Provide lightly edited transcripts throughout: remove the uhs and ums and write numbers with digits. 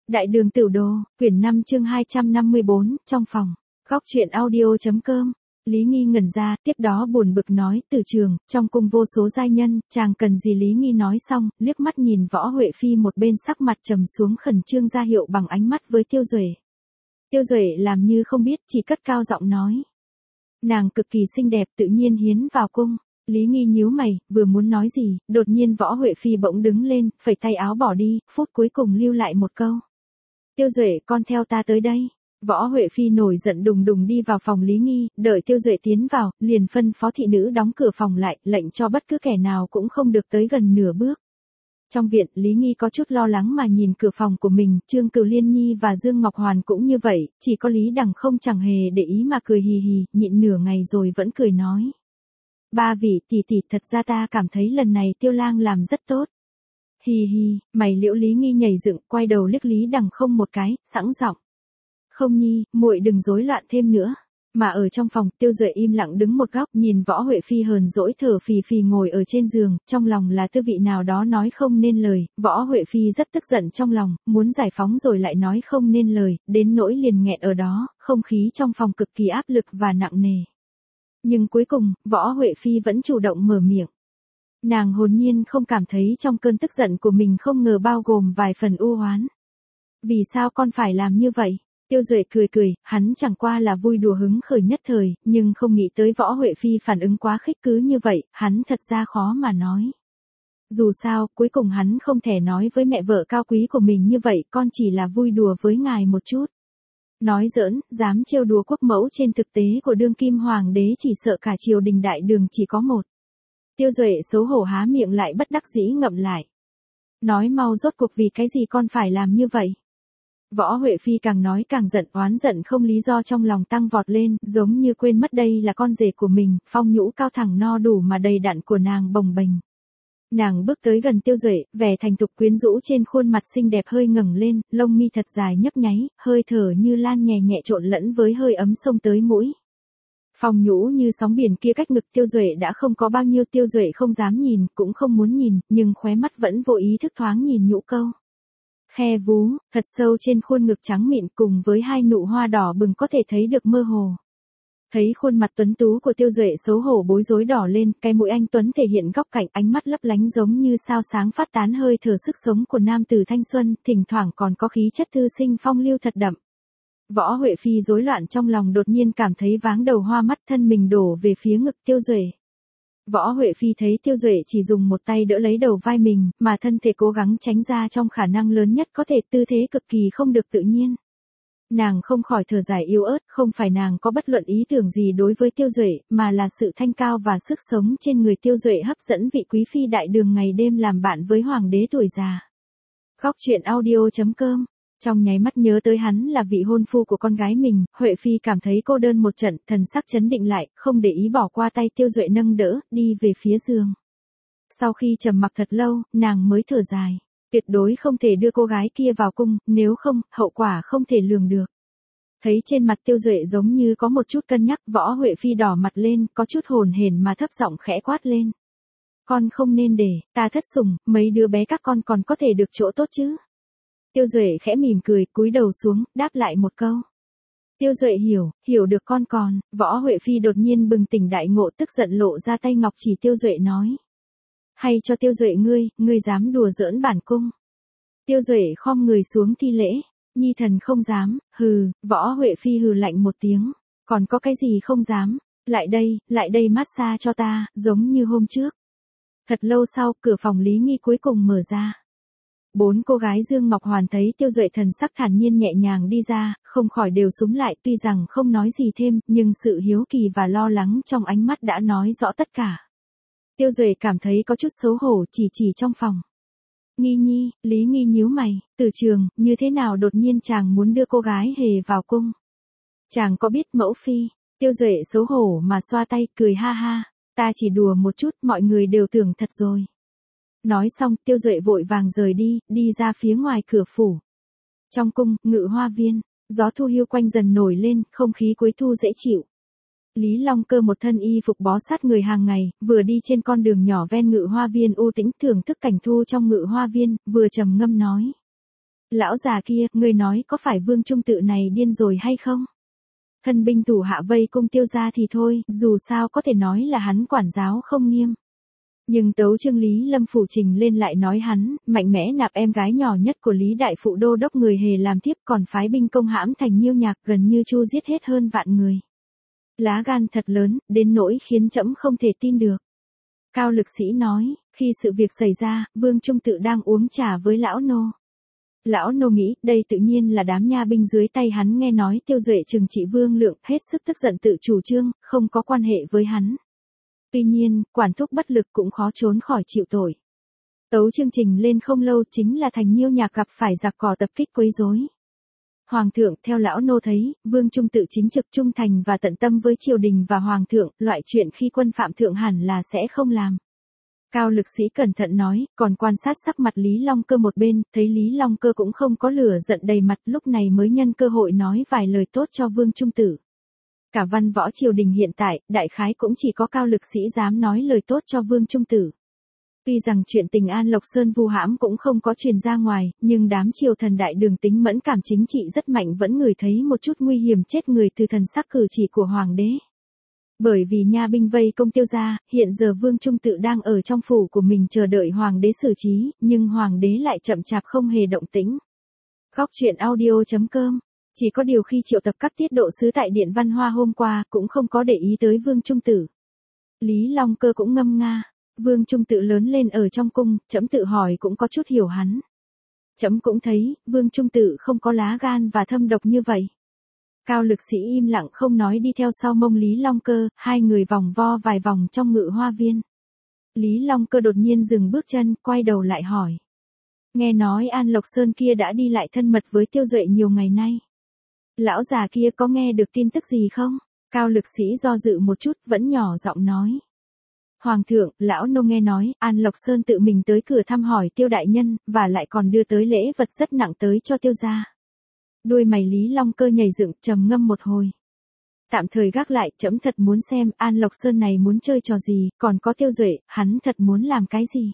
Đại đường tiểu đồ, quyển 5 chương 254, trong phòng. Góc truyện audio.com. Lý Nghi ngẩn ra, tiếp đó buồn bực nói, Từ Trường, trong cung vô số giai nhân, chàng cần gì? Lý Nghi nói xong, liếc mắt nhìn Võ Huệ Phi một bên sắc mặt trầm xuống khẩn trương ra hiệu bằng ánh mắt với Tiêu Duệ. Tiêu Duệ làm như không biết, chỉ cất cao giọng nói. Nàng cực kỳ xinh đẹp tự nhiên hiến vào cung. Lý Nghi nhíu mày, vừa muốn nói gì, đột nhiên Võ Huệ Phi bỗng đứng lên, phẩy tay áo bỏ đi, phút cuối cùng lưu lại một câu. Tiêu Duệ, con theo ta tới đây. Võ Huệ Phi nổi giận đùng đùng đi vào phòng Lý Nghi, đợi Tiêu Duệ tiến vào, liền phân phó thị nữ đóng cửa phòng lại, lệnh cho bất cứ kẻ nào cũng không được tới gần nửa bước. Trong viện, Lý Nghi có chút lo lắng mà nhìn cửa phòng của mình, Trương Cửu Liên Nhi và Dương Ngọc Hoàn cũng như vậy, chỉ có Lý Đằng không chẳng hề để ý mà cười hì hì, nhịn nửa ngày rồi vẫn cười nói. Ba vị tỷ, thật ra ta cảm thấy lần này Tiêu Lang làm rất tốt. Hì hì, mày liễu Lý Nghi nhảy dựng, quay đầu liếc Lý Đằng không một cái, sẵn giọng. Không nhi, muội đừng rối loạn thêm nữa. Mà ở trong phòng, Tiêu Duệ im lặng đứng một góc, nhìn Võ Huệ Phi hờn dỗi thở phì phì ngồi ở trên giường, trong lòng là tư vị nào đó nói không nên lời. Võ Huệ Phi rất tức giận trong lòng, muốn giải phóng rồi lại nói không nên lời, đến nỗi liền nghẹn ở đó, không khí trong phòng cực kỳ áp lực và nặng nề. Nhưng cuối cùng, Võ Huệ Phi vẫn chủ động mở miệng. Nàng hồn nhiên không cảm thấy trong cơn tức giận của mình không ngờ bao gồm vài phần u oán. Vì sao con phải làm như vậy? Tiêu Duệ cười, hắn chẳng qua là vui đùa hứng khởi nhất thời, nhưng không nghĩ tới Võ Huệ Phi phản ứng quá khích cứ như vậy, hắn thật ra khó mà nói. Dù sao, cuối cùng hắn không thể nói với mẹ vợ cao quý của mình như vậy, con chỉ là vui đùa với ngài một chút. Nói giỡn, dám trêu đùa quốc mẫu trên thực tế của đương kim hoàng đế chỉ sợ cả triều đình đại đường chỉ có một. Tiêu Duệ xấu hổ há miệng lại bất đắc dĩ ngậm lại. Nói mau rốt cuộc vì cái gì con phải làm như vậy? Võ Huệ Phi càng nói càng giận, oán giận không lý do trong lòng tăng vọt lên, giống như quên mất đây là con rể của mình, phong nhũ cao thẳng no đủ mà đầy đặn của nàng bồng bềnh. Nàng bước tới gần Tiêu Duệ, vẻ thành thục quyến rũ trên khuôn mặt xinh đẹp hơi ngẩng lên, lông mi thật dài nhấp nháy, hơi thở như lan nhẹ nhẹ trộn lẫn với hơi ấm xông tới mũi. Phong nhũ như sóng biển kia cách ngực Tiêu Duệ đã không có bao nhiêu, Tiêu Duệ không dám nhìn, cũng không muốn nhìn, nhưng khóe mắt vẫn vô ý thức thoáng nhìn nhũ câu. Khe vú, thật sâu trên khuôn ngực trắng mịn cùng với hai nụ hoa đỏ bừng có thể thấy được mơ hồ. Thấy khuôn mặt tuấn tú của Tiêu Duệ xấu hổ bối rối đỏ lên, cái mũi anh tuấn thể hiện góc cạnh, ánh mắt lấp lánh giống như sao sáng phát tán hơi thở sức sống của nam tử thanh xuân, thỉnh thoảng còn có khí chất thư sinh phong lưu thật đậm. Võ Huệ Phi rối loạn trong lòng đột nhiên cảm thấy váng đầu hoa mắt, thân mình đổ về phía ngực Tiêu Duệ. Võ Huệ Phi thấy Tiêu Duệ chỉ dùng một tay đỡ lấy đầu vai mình, mà thân thể cố gắng tránh ra trong khả năng lớn nhất có thể, tư thế cực kỳ không được tự nhiên. Nàng không khỏi thở dài yếu ớt, không phải nàng có bất luận ý tưởng gì đối với Tiêu Duệ, mà là sự thanh cao và sức sống trên người Tiêu Duệ hấp dẫn vị quý phi đại đường ngày đêm làm bạn với hoàng đế tuổi già. Góc truyện audio.com. Trong nháy mắt nhớ tới hắn là vị hôn phu của con gái mình, Huệ Phi cảm thấy cô đơn một trận, thần sắc chấn định lại, không để ý bỏ qua tay Tiêu Duệ nâng đỡ, đi về phía giường. Sau khi trầm mặc thật lâu, nàng mới thở dài. Tuyệt đối không thể đưa cô gái kia vào cung, nếu không, hậu quả không thể lường được. Thấy trên mặt Tiêu Duệ giống như có một chút cân nhắc, Võ Huệ Phi đỏ mặt lên, có chút hồn hển mà thấp giọng khẽ quát lên. Con không nên để, ta thất sủng, mấy đứa bé các con còn có thể được chỗ tốt chứ. Tiêu Duệ khẽ mỉm cười, cúi đầu xuống, đáp lại một câu. Tiêu Duệ hiểu được con còn. Võ Huệ Phi đột nhiên bừng tỉnh đại ngộ, tức giận lộ ra tay ngọc chỉ Tiêu Duệ nói. Hay cho Tiêu Duệ ngươi dám đùa giỡn bản cung. Tiêu Duệ khom người xuống thi lễ. Nhi thần không dám, hừ. Võ Huệ Phi hừ lạnh một tiếng. Còn có cái gì không dám? Lại đây massage cho ta, giống như hôm trước. Thật lâu sau, cửa phòng Lý Nghi cuối cùng mở ra. 4 cô gái Dương Ngọc Hoàn thấy Tiêu Duệ thần sắc thản nhiên nhẹ nhàng đi ra, không khỏi đều súm lại, tuy rằng không nói gì thêm, nhưng sự hiếu kỳ và lo lắng trong ánh mắt đã nói rõ tất cả. Tiêu Duệ cảm thấy có chút xấu hổ, chỉ trong phòng. Nghi nhi, Lý Nghi nhíu mày, Từ Trường, như thế nào đột nhiên chàng muốn đưa cô gái hề vào cung? Chàng có biết mẫu phi? Tiêu Duệ xấu hổ mà xoa tay, cười ha ha, ta chỉ đùa một chút, mọi người đều tưởng thật rồi. Nói xong, Tiêu Duệ vội vàng rời đi ra phía ngoài cửa phủ. Trong cung, Ngự Hoa Viên, gió thu hiu quanh dần nổi lên, không khí cuối thu dễ chịu. Lý Long Cơ một thân y phục bó sát người hàng ngày, vừa đi trên con đường nhỏ ven Ngự Hoa Viên u tĩnh thưởng thức cảnh thu trong Ngự Hoa Viên, vừa trầm ngâm nói. Lão già kia, ngươi nói có phải Vương Trung Tự này điên rồi hay không? Thân binh thủ hạ vây cung Tiêu gia thì thôi, dù sao có thể nói là hắn quản giáo không nghiêm. Nhưng tấu chương Lý Lâm phủ trình lên lại nói hắn, mạnh mẽ nạp em gái nhỏ nhất của Lý Đại Phụ đô đốc người hề làm tiếp, còn phái binh công hãm thành Nhiêu Nhạc, gần như chu giết hết hơn vạn người. Lá gan thật lớn, đến nỗi khiến trẫm không thể tin được. Cao Lực Sĩ nói, khi sự việc xảy ra, Vương Trung Tự đang uống trà với lão nô. Lão nô nghĩ, đây tự nhiên là đám nha binh dưới tay hắn nghe nói Tiêu Duệ trừng trị Vương Lượng, hết sức tức giận tự chủ trương, không có quan hệ với hắn. Tuy nhiên, quản thúc bất lực cũng khó trốn khỏi chịu tội. Tấu chương trình lên không lâu chính là thành Nhiêu Nhạc gặp phải giặc cỏ tập kích quấy rối. Hoàng thượng, theo lão nô thấy, Vương Trung Tự chính trực trung thành và tận tâm với triều đình và hoàng thượng, loại chuyện khi quân phạm thượng hẳn là sẽ không làm. Cao Lực Sĩ cẩn thận nói, còn quan sát sắc mặt Lý Long Cơ một bên, thấy Lý Long Cơ cũng không có lửa giận đầy mặt, lúc này mới nhân cơ hội nói vài lời tốt cho Vương Trung Tự. Cả văn võ triều đình hiện tại, đại khái cũng chỉ có Cao Lực Sĩ dám nói lời tốt cho Vương Trung Tự. Tuy rằng chuyện tình An Lộc Sơn vu hãm cũng không có truyền ra ngoài, nhưng đám triều thần đại đường tính mẫn cảm chính trị rất mạnh vẫn ngửi thấy một chút nguy hiểm chết người từ thần sắc cử chỉ của hoàng đế. Bởi vì nha binh vây công Tiêu gia, hiện giờ Vương Trung Tự đang ở trong phủ của mình chờ đợi hoàng đế xử trí, nhưng hoàng đế lại chậm chạp không hề động tĩnh. Góc truyện audio.com. Chỉ có điều khi triệu tập các tiết độ sứ tại Điện Văn Hoa hôm qua, cũng không có để ý tới Vương Trung Tự. Lý Long Cơ cũng ngâm nga. Vương Trung Tự lớn lên ở trong cung, trẫm tự hỏi cũng có chút hiểu hắn. Trẫm cũng thấy, Vương Trung Tự không có lá gan và thâm độc như vậy. Cao Lực Sĩ im lặng không nói đi theo sau mông Lý Long Cơ, hai người vòng vo vài vòng trong ngự hoa viên. Lý Long Cơ đột nhiên dừng bước chân, quay đầu lại hỏi. Nghe nói An Lộc Sơn kia đã đi lại thân mật với Tiêu Duệ nhiều ngày nay. Lão già kia có nghe được tin tức gì không? Cao Lực Sĩ do dự một chút, vẫn nhỏ giọng nói. Hoàng thượng, lão nô nghe nói, An Lộc Sơn tự mình tới cửa thăm hỏi Tiêu đại nhân, và lại còn đưa tới lễ vật rất nặng tới cho Tiêu gia. Đuôi mày Lý Long Cơ nhảy dựng, trầm ngâm một hồi. Tạm thời gác lại, trẫm thật muốn xem An Lộc Sơn này muốn chơi trò gì, còn có Tiêu Duệ, hắn thật muốn làm cái gì.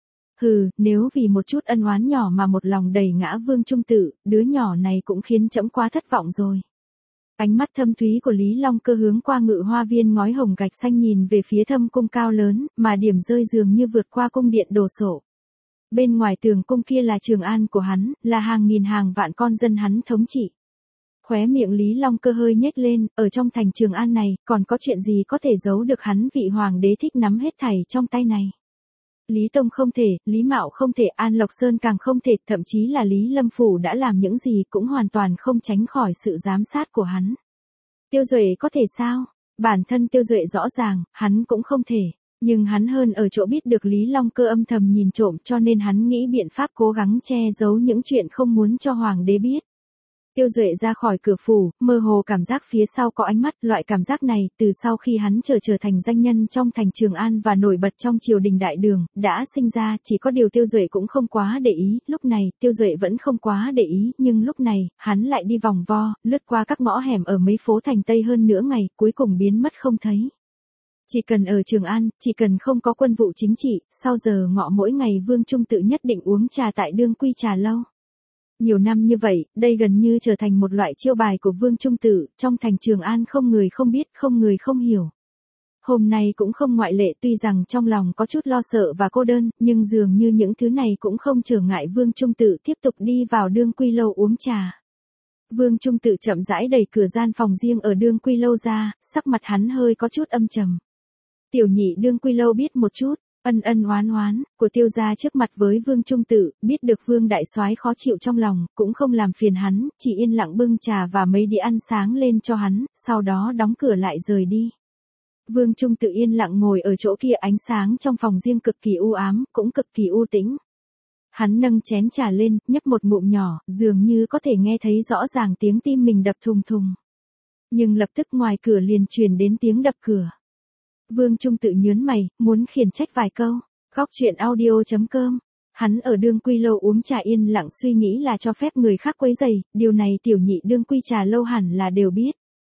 Hừ, nếu vì một chút ân oán nhỏ mà một lòng đẩy ngã Vương Trung Tự, đứa nhỏ này cũng khiến trẫm quá thất vọng rồi. Ánh mắt thâm thúy của Lý Long Cơ hướng qua ngự hoa viên ngói hồng gạch xanh nhìn về phía thâm cung cao lớn, mà điểm rơi dường như vượt qua cung điện đồ sộ. Bên ngoài tường cung kia là Trường An của hắn, là hàng nghìn hàng vạn con dân hắn thống trị. Khóe miệng Lý Long Cơ hơi nhếch lên, ở trong thành Trường An này, còn có chuyện gì có thể giấu được hắn vị hoàng đế thích nắm hết thảy trong tay này. Lý Tông không thể, Lý Mạo không thể, An Lộc Sơn càng không thể, thậm chí là Lý Lâm Phủ đã làm những gì cũng hoàn toàn không tránh khỏi sự giám sát của hắn. Tiêu Duệ có thể sao? Bản thân Tiêu Duệ rõ ràng, hắn cũng không thể. Nhưng hắn hơn ở chỗ biết được Lý Long Cơ âm thầm nhìn trộm cho nên hắn nghĩ biện pháp cố gắng che giấu những chuyện không muốn cho hoàng đế biết. Tiêu Duệ ra khỏi cửa phủ, mơ hồ cảm giác phía sau có ánh mắt, loại cảm giác này, từ sau khi hắn trở thành danh nhân trong thành Trường An và nổi bật trong triều đình đại đường, đã sinh ra, chỉ có điều Tiêu Duệ cũng không quá để ý, lúc này, Tiêu Duệ vẫn không quá để ý, nhưng lúc này, hắn lại đi vòng vo, lướt qua các ngõ hẻm ở mấy phố thành Tây hơn nửa ngày, cuối cùng biến mất không thấy. Chỉ cần ở Trường An, chỉ cần không có quân vụ chính trị, sau giờ ngọ mỗi ngày Vương Trung Tự nhất định uống trà tại Đương Quy Trà Lâu. Nhiều năm như vậy, đây gần như trở thành một loại chiêu bài của Vương Trung Tự, trong thành Trường An không người không biết, không người không hiểu. Hôm nay cũng không ngoại lệ, tuy rằng trong lòng có chút lo sợ và cô đơn, nhưng dường như những thứ này cũng không trở ngại Vương Trung Tự tiếp tục đi vào Đương Quy Lâu uống trà. Vương Trung Tự chậm rãi đẩy cửa gian phòng riêng ở Đương Quy Lâu ra, sắc mặt hắn hơi có chút âm trầm. Tiểu nhị Đương Quy Lâu biết một chút, ân oán của Tiêu gia trước mặt với Vương Trung Tự, biết được Vương đại soái khó chịu trong lòng, cũng không làm phiền hắn, chỉ yên lặng bưng trà và mấy đĩa ăn sáng lên cho hắn, sau đó đóng cửa lại rời đi. Vương Trung Tự yên lặng ngồi ở chỗ kia, ánh sáng trong phòng riêng cực kỳ u ám, cũng cực kỳ u tĩnh. Hắn nâng chén trà lên, nhấp một ngụm nhỏ, dường như có thể nghe thấy rõ ràng tiếng tim mình đập thùng thùng. Nhưng lập tức ngoài cửa liền truyền đến tiếng đập cửa. Vương Trung Tự nhớn mày, muốn khiển trách vài câu. Góc truyện audio.com. Hắn ở Đương Quy Lâu uống trà yên lặng suy nghĩ là cho phép người khác quấy rầy, điều này tiểu nhị Đương Quy Trà Lâu hẳn là đều biết.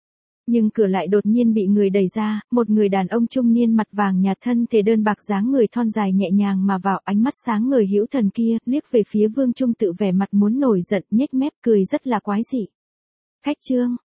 Nhưng cửa lại đột nhiên bị người đẩy ra, một người đàn ông trung niên mặt vàng nhạt thân thể đơn bạc dáng người thon dài nhẹ nhàng mà vào, ánh mắt sáng ngời hữu thần kia, liếc về phía Vương Trung Tự vẻ mặt muốn nổi giận, nhếch mép cười rất là quái dị. Khách Trương,